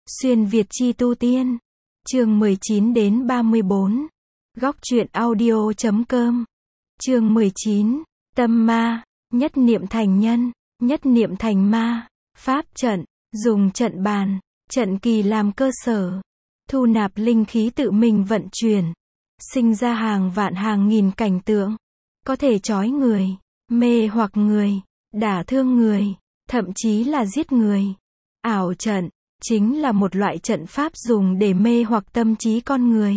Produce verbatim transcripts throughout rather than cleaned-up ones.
Xuyên Việt chi tu tiên. Chương mười chín đến ba mươi bốn. Góc truyện audio chấm com. Chương mười chín. Tâm ma, nhất niệm thành nhân, nhất niệm thành ma. Pháp trận, dùng trận bàn, trận kỳ làm cơ sở. Thu nạp linh khí tự mình vận chuyển. Sinh ra hàng vạn hàng nghìn cảnh tượng. Có thể trói người, mê hoặc người, đả thương người, thậm chí là giết người. Ảo trận chính là một loại trận pháp dùng để mê hoặc tâm trí con người.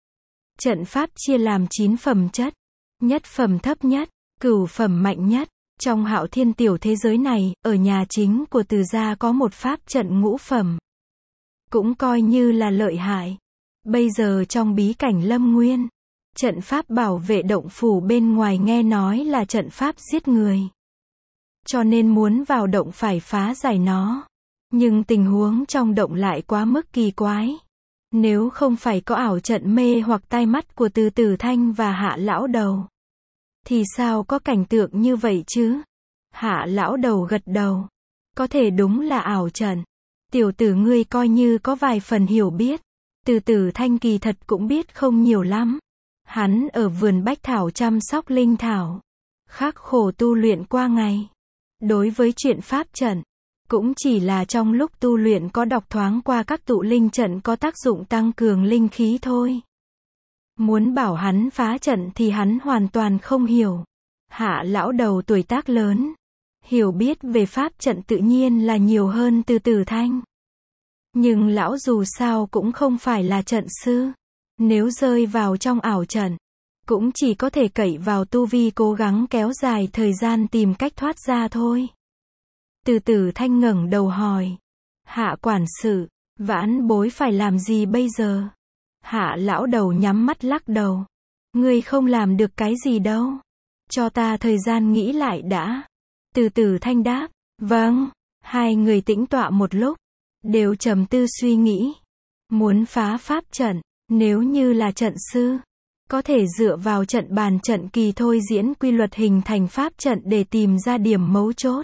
Trận pháp chia làm chín phẩm chất. Nhất phẩm thấp nhất, cửu phẩm mạnh nhất. Trong Hạo Thiên tiểu thế giới này, ở nhà chính của Từ gia có một pháp trận ngũ phẩm. Cũng coi như là lợi hại. Bây giờ trong bí cảnh Lâm Nguyên, trận pháp bảo vệ động phủ bên ngoài nghe nói là trận pháp giết người. Cho nên muốn vào động phải phá giải nó. Nhưng tình huống trong động lại quá mức kỳ quái. Nếu không phải có ảo trận mê hoặc tai mắt của Từ Tử Thanh và Hạ lão đầu, thì sao có cảnh tượng như vậy chứ? Hạ lão đầu gật đầu. Có thể đúng là ảo trận. Tiểu tử ngươi coi như có vài phần hiểu biết. Từ Tử Thanh kỳ thật cũng biết không nhiều lắm. Hắn ở vườn bách thảo chăm sóc linh thảo, khắc khổ tu luyện qua ngày. Đối với chuyện pháp trận, cũng chỉ là trong lúc tu luyện có đọc thoáng qua các tụ linh trận có tác dụng tăng cường linh khí thôi. Muốn bảo hắn phá trận thì hắn hoàn toàn không hiểu. Hạ lão đầu tuổi tác lớn, hiểu biết về pháp trận tự nhiên là nhiều hơn Từ Tử Thanh. Nhưng lão dù sao cũng không phải là trận sư. Nếu rơi vào trong ảo trận, cũng chỉ có thể cậy vào tu vi cố gắng kéo dài thời gian tìm cách thoát ra thôi. Từ Tử Thanh ngẩng đầu hỏi. Hạ quản sự, vãn bối phải làm gì bây giờ? Hạ lão đầu nhắm mắt lắc đầu. Ngươi không làm được cái gì đâu. Cho ta thời gian nghĩ lại đã. Từ Tử Thanh đáp. Vâng. Hai người tĩnh tọa một lúc, đều trầm tư suy nghĩ. Muốn phá pháp trận, nếu như là trận sư, có thể dựa vào trận bàn trận kỳ thôi diễn quy luật hình thành pháp trận để tìm ra điểm mấu chốt,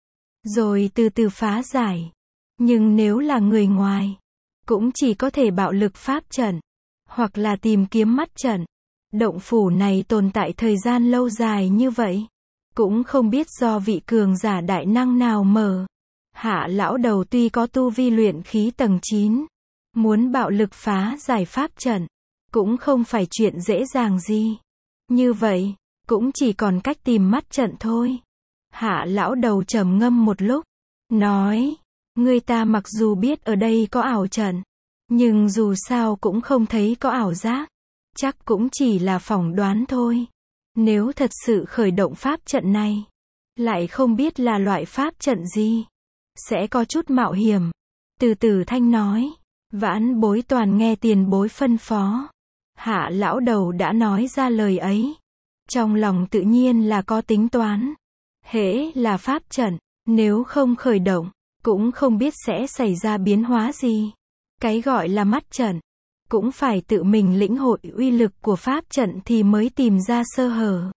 rồi từ từ phá giải. Nhưng nếu là người ngoài, cũng chỉ có thể bạo lực pháp trận, hoặc là tìm kiếm mắt trận. Động phủ này tồn tại thời gian lâu dài như vậy, cũng không biết do vị cường giả đại năng nào mở. Hạ lão đầu tuy có tu vi luyện khí tầng chín, muốn bạo lực phá giải pháp trận, cũng không phải chuyện dễ dàng gì. Như vậy, cũng chỉ còn cách tìm mắt trận thôi. Hạ lão đầu trầm ngâm một lúc, nói, người ta mặc dù biết ở đây có ảo trận, nhưng dù sao cũng không thấy có ảo giác. Chắc cũng chỉ là phỏng đoán thôi. Nếu thật sự khởi động pháp trận này, lại không biết là loại pháp trận gì, sẽ có chút mạo hiểm. Từ Tử Thanh nói, vãn bối toàn nghe tiền bối phân phó. Hạ lão đầu đã nói ra lời ấy, trong lòng tự nhiên là có tính toán. Hễ là pháp trận, nếu không khởi động, cũng không biết sẽ xảy ra biến hóa gì. Cái gọi là mắt trận, cũng phải tự mình lĩnh hội uy lực của pháp trận thì mới tìm ra sơ hở,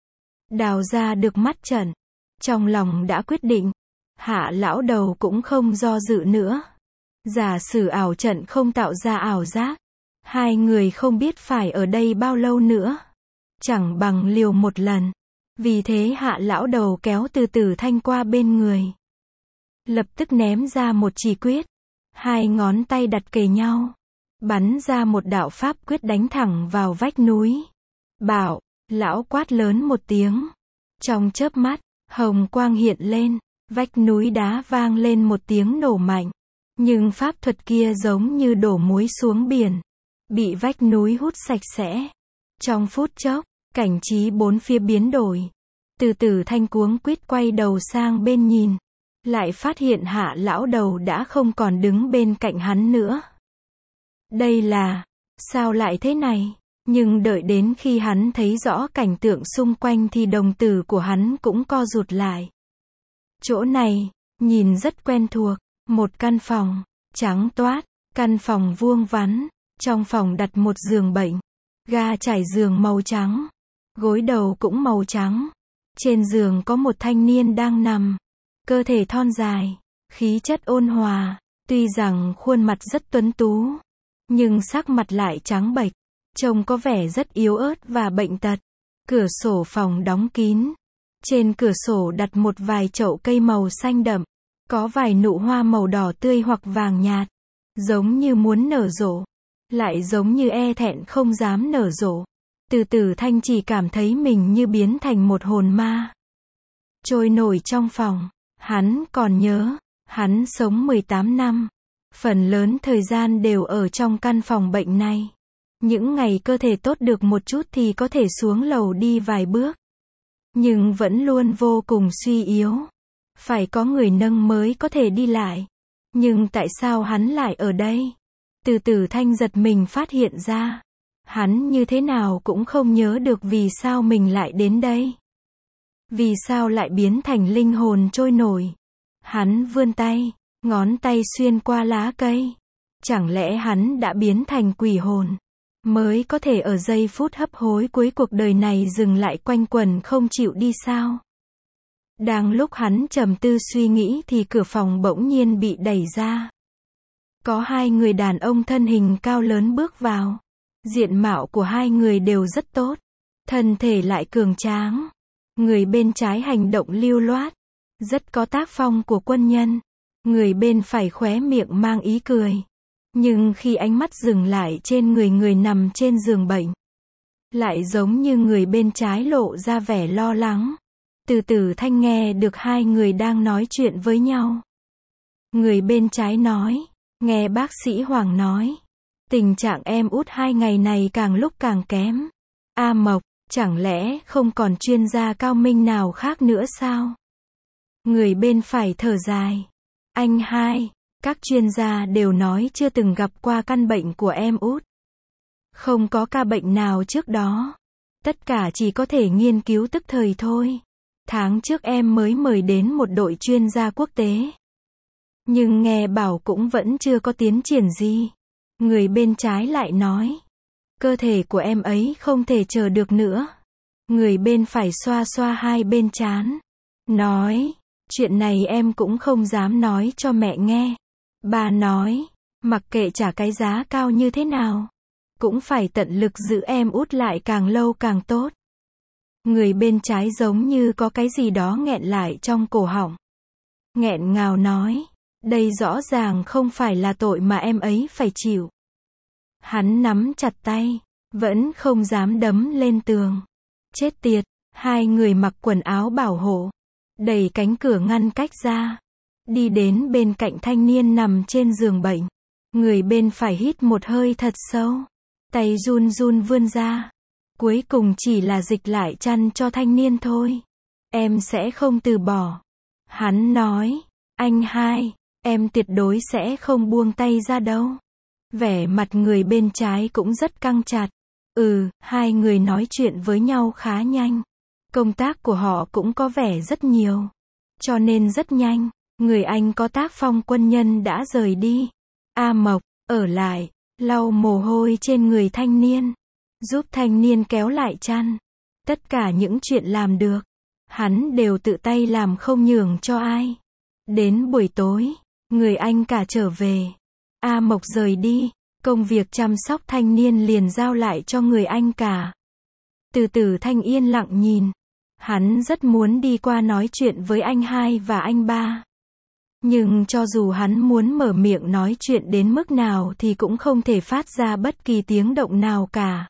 đào ra được mắt trận. Trong lòng đã quyết định, Hạ lão đầu cũng không do dự nữa. Giả sử ảo trận không tạo ra ảo giác, hai người không biết phải ở đây bao lâu nữa. Chẳng bằng liều một lần. Vì thế Hạ lão đầu kéo Từ Tử Thanh qua bên người, lập tức ném ra một chỉ quyết. Hai ngón tay đặt kề nhau, bắn ra một đạo pháp quyết đánh thẳng vào vách núi. Bảo, lão quát lớn một tiếng. Trong chớp mắt, hồng quang hiện lên, vách núi đá vang lên một tiếng nổ mạnh. Nhưng pháp thuật kia giống như đổ muối xuống biển, bị vách núi hút sạch sẽ. Trong phút chốc, cảnh trí bốn phía biến đổi. Từ Tử Thanh cuống quýt quay đầu sang bên nhìn, lại phát hiện Hạ lão đầu đã không còn đứng bên cạnh hắn nữa. Đây là, sao lại thế này? Nhưng đợi đến khi hắn thấy rõ cảnh tượng xung quanh thì đồng tử của hắn cũng co rụt lại. Chỗ này, nhìn rất quen thuộc. Một căn phòng, trắng toát, căn phòng vuông vắn. Trong phòng đặt một giường bệnh, ga trải giường màu trắng, gối đầu cũng màu trắng. Trên giường có một thanh niên đang nằm, cơ thể thon dài, khí chất ôn hòa, Tuy rằng khuôn mặt rất tuấn tú, nhưng sắc mặt lại trắng bệch, trông có vẻ rất yếu ớt và bệnh tật. Cửa sổ phòng đóng kín. Trên cửa sổ đặt một vài chậu cây màu xanh đậm, có vài nụ hoa màu đỏ tươi hoặc vàng nhạt, giống như muốn nở rộ, lại giống như e thẹn không dám nở rộ. Từ từ Thanh chỉ cảm thấy mình như biến thành một hồn ma, trôi nổi trong phòng. Hắn còn nhớ, hắn sống mười tám năm, phần lớn thời gian đều ở trong căn phòng bệnh này. Những ngày cơ thể tốt được một chút thì có thể xuống lầu đi vài bước, nhưng vẫn luôn vô cùng suy yếu. Phải có người nâng mới có thể đi lại. Nhưng tại sao hắn lại ở đây? Từ từ Thanh giật mình phát hiện ra, hắn như thế nào cũng không nhớ được vì sao mình lại đến đây. Vì sao lại biến thành linh hồn trôi nổi? Hắn vươn tay, ngón tay xuyên qua lá cây. Chẳng lẽ hắn đã biến thành quỷ hồn, mới có thể ở giây phút hấp hối cuối cuộc đời này dừng lại quanh quẩn không chịu đi sao? Đang lúc hắn trầm tư suy nghĩ thì cửa phòng bỗng nhiên bị đẩy ra. Có hai người đàn ông thân hình cao lớn bước vào. Diện mạo của hai người đều rất tốt, thân thể lại cường tráng. Người bên trái hành động lưu loát, rất có tác phong của quân nhân. Người bên phải khóe miệng mang ý cười. Nhưng khi ánh mắt dừng lại trên người người nằm trên giường bệnh, lại giống như người bên trái lộ ra vẻ lo lắng. Từ từ Thanh nghe được hai người đang nói chuyện với nhau. Người bên trái nói, nghe bác sĩ Hoàng nói, tình trạng em út hai ngày này càng lúc càng kém. A Mộc, chẳng lẽ không còn chuyên gia cao minh nào khác nữa sao? Người bên phải thở dài. Anh hai, các chuyên gia đều nói chưa từng gặp qua căn bệnh của em út. Không có ca bệnh nào trước đó. Tất cả chỉ có thể nghiên cứu tức thời thôi. Tháng trước em mới mời đến một đội chuyên gia quốc tế, nhưng nghe bảo cũng vẫn chưa có tiến triển gì. Người bên trái lại nói, cơ thể của em ấy không thể chờ được nữa. Người bên phải xoa xoa hai bên trán, nói, chuyện này em cũng không dám nói cho mẹ nghe. Bà nói, mặc kệ trả cái giá cao như thế nào, cũng phải tận lực giữ em út lại càng lâu càng tốt. Người bên trái giống như có cái gì đó nghẹn lại trong cổ họng. Nghẹn ngào nói, đây rõ ràng không phải là tội mà em ấy phải chịu. Hắn nắm chặt tay, vẫn không dám đấm lên tường. Chết tiệt, hai người mặc quần áo bảo hộ, đẩy cánh cửa ngăn cách ra, đi đến bên cạnh thanh niên nằm trên giường bệnh. Người bên phải hít một hơi thật sâu, tay run run vươn ra. Cuối cùng chỉ là dịch lại chăn cho thanh niên thôi. Em sẽ không từ bỏ. Hắn nói, anh hai, em tuyệt đối sẽ không buông tay ra đâu. Vẻ mặt người bên trái cũng rất căng chặt. Ừ, hai người nói chuyện với nhau khá nhanh. Công tác của họ cũng có vẻ rất nhiều, cho nên rất nhanh. Người anh có tác phong quân nhân đã rời đi. A Mộc, ở lại, lau mồ hôi trên người thanh niên, giúp thanh niên kéo lại chăn. Tất cả những chuyện làm được, hắn đều tự tay làm không nhường cho ai. Đến buổi tối, người anh cả trở về. A Mộc rời đi, công việc chăm sóc thanh niên liền giao lại cho người anh cả. Từ từ Thanh yên lặng nhìn. Hắn rất muốn đi qua nói chuyện với anh hai và anh ba. Nhưng cho dù hắn muốn mở miệng nói chuyện đến mức nào thì cũng không thể phát ra bất kỳ tiếng động nào cả.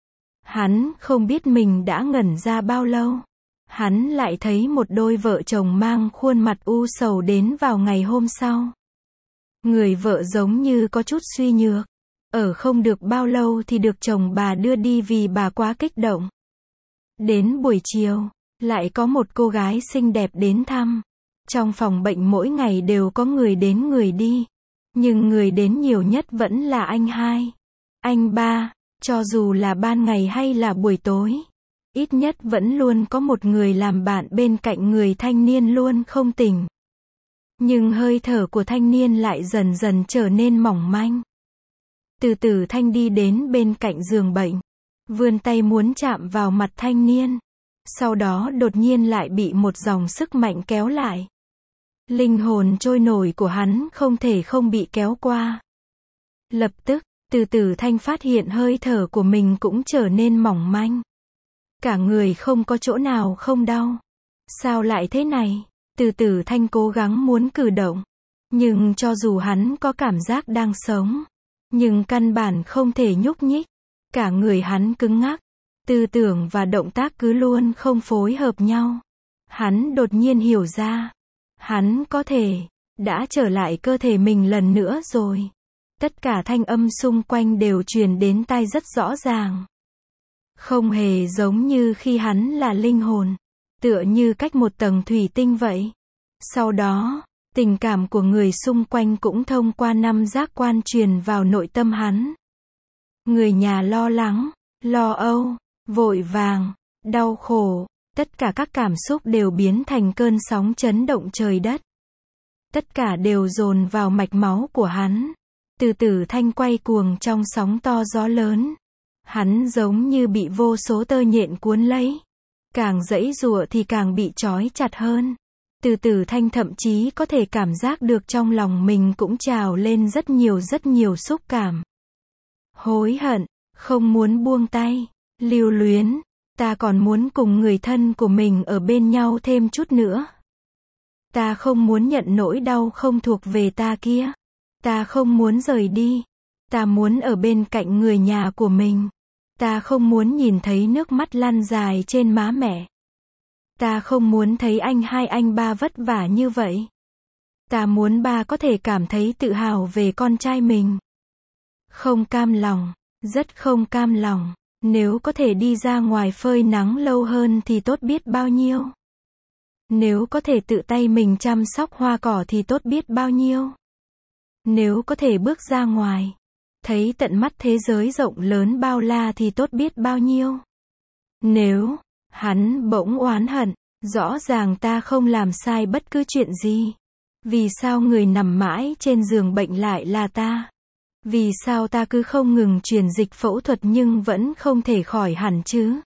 Hắn không biết mình đã ngẩn ra bao lâu. Hắn lại thấy một đôi vợ chồng mang khuôn mặt u sầu đến vào ngày hôm sau. Người vợ giống như có chút suy nhược. Ở không được bao lâu thì được chồng bà đưa đi vì bà quá kích động. Đến buổi chiều, lại có một cô gái xinh đẹp đến thăm. Trong phòng bệnh mỗi ngày đều có người đến người đi. Nhưng người đến nhiều nhất vẫn là anh hai, anh ba. Cho dù là ban ngày hay là buổi tối, ít nhất vẫn luôn có một người làm bạn bên cạnh người thanh niên luôn không tỉnh. Nhưng hơi thở của thanh niên lại dần dần trở nên mỏng manh. Từ từ Thanh đi đến bên cạnh giường bệnh, vươn tay muốn chạm vào mặt thanh niên. Sau đó đột nhiên lại bị một dòng sức mạnh kéo lại. Linh hồn trôi nổi của hắn không thể không bị kéo qua. Lập tức, Từ Tử Thanh phát hiện hơi thở của mình cũng trở nên mỏng manh. Cả người không có chỗ nào không đau. Sao lại thế này? Từ Tử Thanh cố gắng muốn cử động. Nhưng cho dù hắn có cảm giác đang sống, nhưng căn bản không thể nhúc nhích. Cả người hắn cứng ngắc. Tư tưởng và động tác cứ luôn không phối hợp nhau. Hắn đột nhiên hiểu ra. Hắn có thể, đã trở lại cơ thể mình lần nữa rồi. Tất cả thanh âm xung quanh đều truyền đến tai rất rõ ràng. Không hề giống như khi hắn là linh hồn. Tựa như cách một tầng thủy tinh vậy. Sau đó, tình cảm của người xung quanh cũng thông qua năm giác quan truyền vào nội tâm hắn. Người nhà lo lắng, lo âu, vội vàng, đau khổ, tất cả các cảm xúc đều biến thành cơn sóng chấn động trời đất. Tất cả đều dồn vào mạch máu của hắn. Từ Tử Thanh quay cuồng trong sóng to gió lớn. Hắn giống như bị vô số tơ nhện cuốn lấy. Càng giãy giụa thì càng bị trói chặt hơn. Từ Tử Thanh thậm chí có thể cảm giác được trong lòng mình cũng trào lên rất nhiều rất nhiều xúc cảm. Hối hận, không muốn buông tay, lưu luyến, ta còn muốn cùng người thân của mình ở bên nhau thêm chút nữa. Ta không muốn nhận nỗi đau không thuộc về ta kia. Ta không muốn rời đi. Ta muốn ở bên cạnh người nhà của mình. Ta không muốn nhìn thấy nước mắt lăn dài trên má mẹ. Ta không muốn thấy anh hai anh ba vất vả như vậy. Ta muốn ba có thể cảm thấy tự hào về con trai mình. Không cam lòng, rất không cam lòng. Nếu có thể đi ra ngoài phơi nắng lâu hơn thì tốt biết bao nhiêu. Nếu có thể tự tay mình chăm sóc hoa cỏ thì tốt biết bao nhiêu. Nếu có thể bước ra ngoài, thấy tận mắt thế giới rộng lớn bao la thì tốt biết bao nhiêu. Nếu, hắn bỗng oán hận, rõ ràng ta không làm sai bất cứ chuyện gì. Vì sao người nằm mãi trên giường bệnh lại là ta? Vì sao ta cứ không ngừng truyền dịch phẫu thuật nhưng vẫn không thể khỏi hẳn chứ?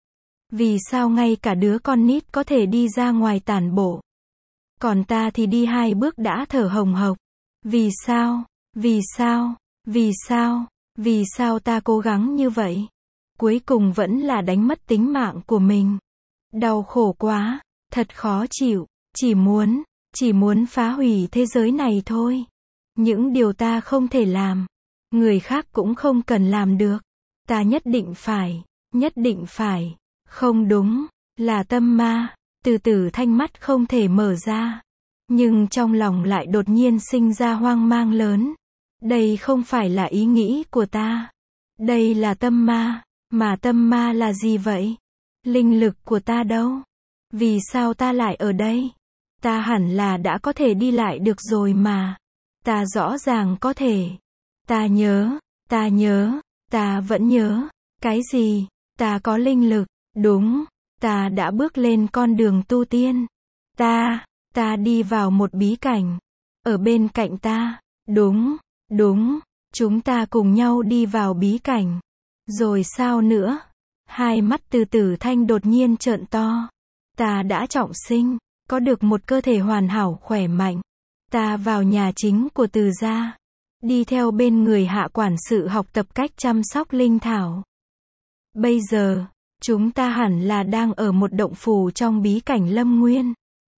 Vì sao ngay cả đứa con nít có thể đi ra ngoài tản bộ? Còn ta thì đi hai bước đã thở hồng hộc. Vì sao? Vì sao? Vì sao? Vì sao ta cố gắng như vậy? Cuối cùng vẫn là đánh mất tính mạng của mình. Đau khổ quá, thật khó chịu, chỉ muốn, chỉ muốn phá hủy thế giới này thôi. Những điều ta không thể làm, người khác cũng không cần làm được. Ta nhất định phải, nhất định phải. Không đúng, là tâm ma. Từ Tử Thanh mắt không thể mở ra. Nhưng trong lòng lại đột nhiên sinh ra hoang mang lớn. Đây không phải là ý nghĩ của ta. Đây là tâm ma. Mà tâm ma là gì vậy? Linh lực của ta đâu? Vì sao ta lại ở đây? Ta hẳn là đã có thể đi lại được rồi mà. Ta rõ ràng có thể. Ta nhớ, ta nhớ, ta vẫn nhớ. Cái gì? Ta có linh lực. Đúng, ta đã bước lên con đường tu tiên. Ta, ta đi vào một bí cảnh. Ở bên cạnh ta. Đúng, đúng, chúng ta cùng nhau đi vào bí cảnh. Rồi sao nữa? Hai mắt Từ Tử Thanh đột nhiên trợn to. Ta đã trọng sinh, có được một cơ thể hoàn hảo khỏe mạnh. Ta vào nhà chính của Từ gia, đi theo bên người Hạ quản sự học tập cách chăm sóc linh thảo. Bây giờ, chúng ta hẳn là đang ở một động phủ trong bí cảnh Lâm Nguyên.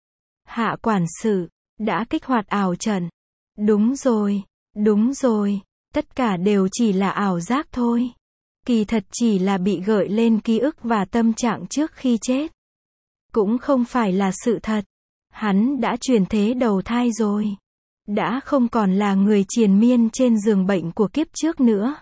Hạ quản sự, đã kích hoạt ảo trận. Đúng rồi, đúng rồi, tất cả đều chỉ là ảo giác thôi. Kỳ thật chỉ là bị gợi lên ký ức và tâm trạng trước khi chết. Cũng không phải là sự thật. Hắn đã chuyển thế đầu thai rồi. Đã không còn là người triền miên trên giường bệnh của kiếp trước nữa.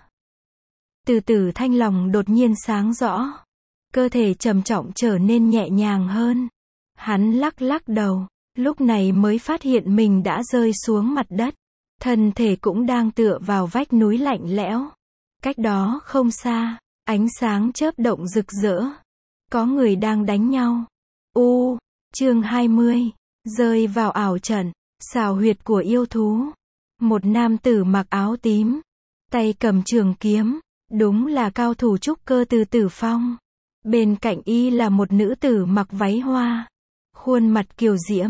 Từ Tử Thanh lòng đột nhiên sáng rõ. Cơ thể trầm trọng trở nên nhẹ nhàng hơn. Hắn lắc lắc đầu. Lúc này mới phát hiện mình đã rơi xuống mặt đất. Thân thể cũng đang tựa vào vách núi lạnh lẽo. Cách đó không xa, ánh sáng chớp động rực rỡ. Có người đang đánh nhau. U, chương hai mươi, rơi vào ảo trận, xào huyệt của yêu thú. Một nam tử mặc áo tím, tay cầm trường kiếm, đúng là cao thủ trúc cơ Từ Tử Phong. Bên cạnh y là một nữ tử mặc váy hoa, khuôn mặt kiều diễm,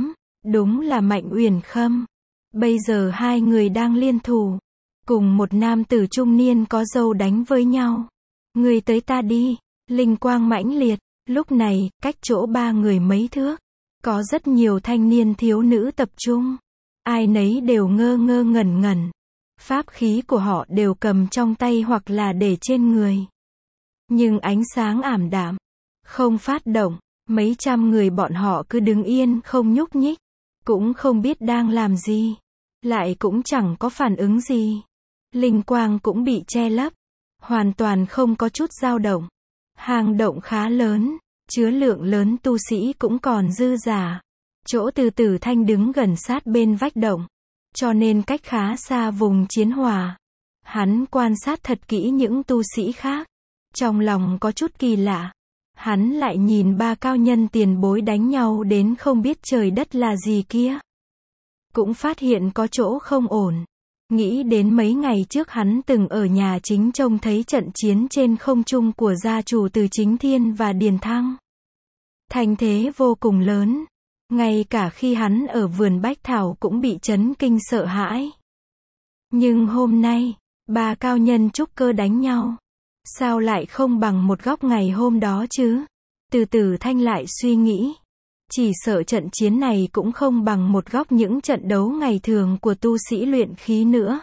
Đúng là Mạnh Uyển Khâm. Bây giờ hai người đang liên thủ, cùng một nam tử trung niên có râu đánh với nhau. Người tới ta đi, linh quang mãnh liệt. Lúc này, cách chỗ ba người mấy thước, có rất nhiều thanh niên thiếu nữ tập trung. Ai nấy đều ngơ ngơ ngẩn ngẩn. Pháp khí của họ đều cầm trong tay hoặc là để trên người. Nhưng ánh sáng ảm đạm, không phát động. Mấy trăm người bọn họ cứ đứng yên không nhúc nhích, cũng không biết đang làm gì, lại cũng chẳng có phản ứng gì. Linh quang cũng bị che lấp, hoàn toàn không có chút dao động. Hang động khá lớn, chứa lượng lớn tu sĩ cũng còn dư dả. Chỗ Từ Tử Thanh đứng gần sát bên vách động, cho nên cách khá xa vùng chiến hỏa. Hắn quan sát thật kỹ những tu sĩ khác, trong lòng có chút kỳ lạ. Hắn lại nhìn ba cao nhân tiền bối đánh nhau đến không biết trời đất là gì kia. Cũng phát hiện có chỗ không ổn. Nghĩ đến mấy ngày trước hắn từng ở nhà chính trông thấy trận chiến trên không trung của gia chủ Từ Chính Thiên và Điền Thăng. Thành thế vô cùng lớn. Ngay cả khi hắn ở vườn Bách Thảo cũng bị chấn kinh sợ hãi. Nhưng hôm nay, ba cao nhân trúc cơ đánh nhau. Sao lại không bằng một góc ngày hôm đó chứ? Từ Từ Thanh lại suy nghĩ. Chỉ sợ trận chiến này cũng không bằng một góc những trận đấu ngày thường của tu sĩ luyện khí nữa.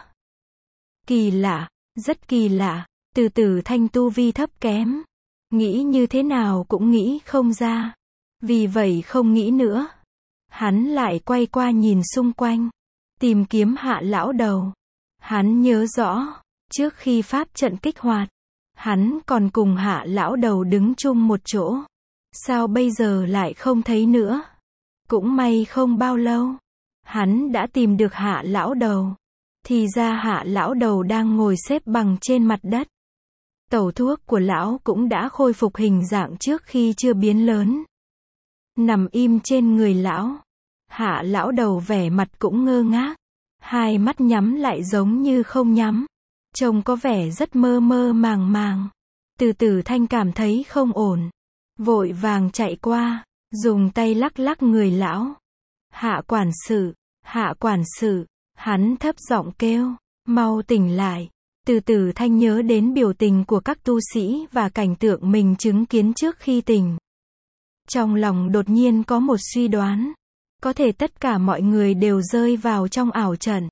Kỳ lạ, rất kỳ lạ. Từ Từ Thanh tu vi thấp kém. Nghĩ như thế nào cũng nghĩ không ra. Vì vậy không nghĩ nữa. Hắn lại quay qua nhìn xung quanh. Tìm kiếm Hạ lão đầu. Hắn nhớ rõ, trước khi pháp trận kích hoạt, hắn còn cùng Hạ lão đầu đứng chung một chỗ. Sao bây giờ lại không thấy nữa? Cũng may không bao lâu, hắn đã tìm được Hạ lão đầu. Thì ra Hạ lão đầu đang ngồi xếp bằng trên mặt đất. Tẩu thuốc của lão cũng đã khôi phục hình dạng trước khi chưa biến lớn. Nằm im trên người lão. Hạ lão đầu vẻ mặt cũng ngơ ngác. Hai mắt nhắm lại giống như không nhắm. Trông có vẻ rất mơ mơ màng màng. Từ Từ Thanh cảm thấy không ổn. Vội vàng chạy qua, dùng tay lắc lắc người lão. Hạ quản sự, Hạ quản sự, hắn thấp giọng kêu, mau tỉnh lại. Từ Từ Thanh nhớ đến biểu tình của các tu sĩ và cảnh tượng mình chứng kiến trước khi tỉnh. Trong lòng đột nhiên có một suy đoán. Có thể tất cả mọi người đều rơi vào trong ảo trận.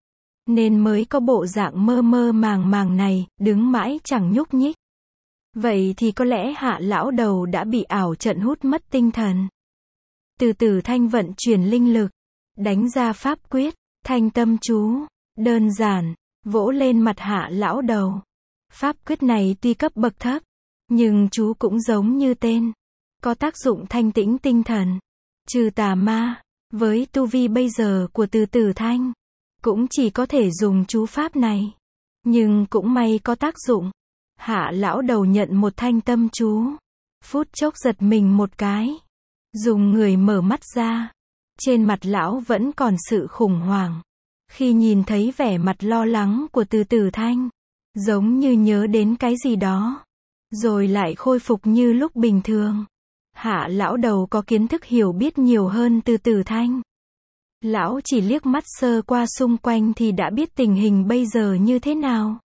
Nên mới có bộ dạng mơ mơ màng màng này, đứng mãi chẳng nhúc nhích. Vậy thì có lẽ Hạ lão đầu đã bị ảo trận hút mất tinh thần. Từ Từ Thanh vận chuyển linh lực, đánh ra pháp quyết, thanh tâm chú, đơn giản, vỗ lên mặt Hạ lão đầu. Pháp quyết này tuy cấp bậc thấp, nhưng chú cũng giống như tên, có tác dụng thanh tĩnh tinh thần, trừ tà ma. Với tu vi bây giờ của Từ Từ Thanh, cũng chỉ có thể dùng chú pháp này. Nhưng cũng may có tác dụng. Hạ lão đầu nhận một thanh tâm chú. Phút chốc giật mình một cái. Dùng người mở mắt ra. Trên mặt lão vẫn còn sự khủng hoảng. Khi nhìn thấy vẻ mặt lo lắng của Từ Từ Thanh, giống như nhớ đến cái gì đó. Rồi lại khôi phục như lúc bình thường. Hạ lão đầu có kiến thức hiểu biết nhiều hơn Từ Từ Thanh. Lão chỉ liếc mắt sơ qua xung quanh thì đã biết tình hình bây giờ như thế nào.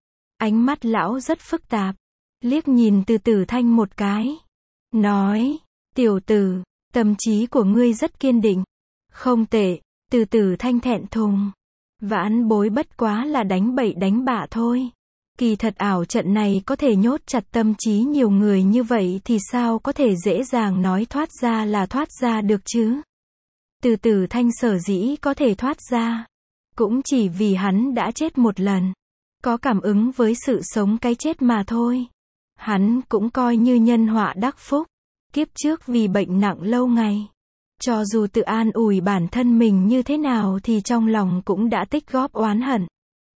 Ánh mắt lão rất phức tạp. Liếc nhìn Từ Từ Thanh một cái. Nói, tiểu tử, tâm trí của ngươi rất kiên định. Không tệ. Từ Từ Thanh thẹn thùng. Vãn bối bất quá là đánh bậy đánh bạ thôi. Kỳ thật ảo trận này có thể nhốt chặt tâm trí nhiều người như vậy thì sao có thể dễ dàng nói thoát ra là thoát ra được chứ? Từ Từ Thanh sở dĩ có thể thoát ra, cũng chỉ vì hắn đã chết một lần. Có cảm ứng với sự sống cái chết mà thôi. Hắn cũng coi như nhân họa đắc phúc. Kiếp trước vì bệnh nặng lâu ngày. Cho dù tự an ủi bản thân mình như thế nào thì trong lòng cũng đã tích góp oán hận.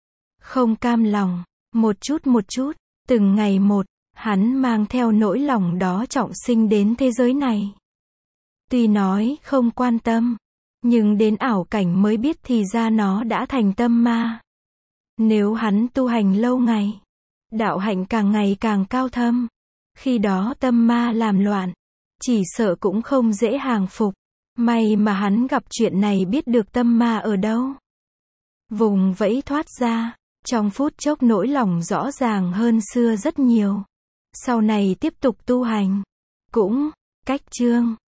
Không cam lòng. Một chút một chút, từng ngày một, hắn mang theo nỗi lòng đó trọng sinh đến thế giới này. Tuy nói không quan tâm, nhưng đến ảo cảnh mới biết thì ra nó đã thành tâm ma. Nếu hắn tu hành lâu ngày, đạo hạnh càng ngày càng cao thâm, khi đó tâm ma làm loạn, chỉ sợ cũng không dễ hàng phục. May mà hắn gặp chuyện này biết được tâm ma ở đâu. Vùng vẫy thoát ra. Trong phút chốc nỗi lòng rõ ràng hơn xưa rất nhiều. Sau này tiếp tục tu hành. Cũng, cách chương.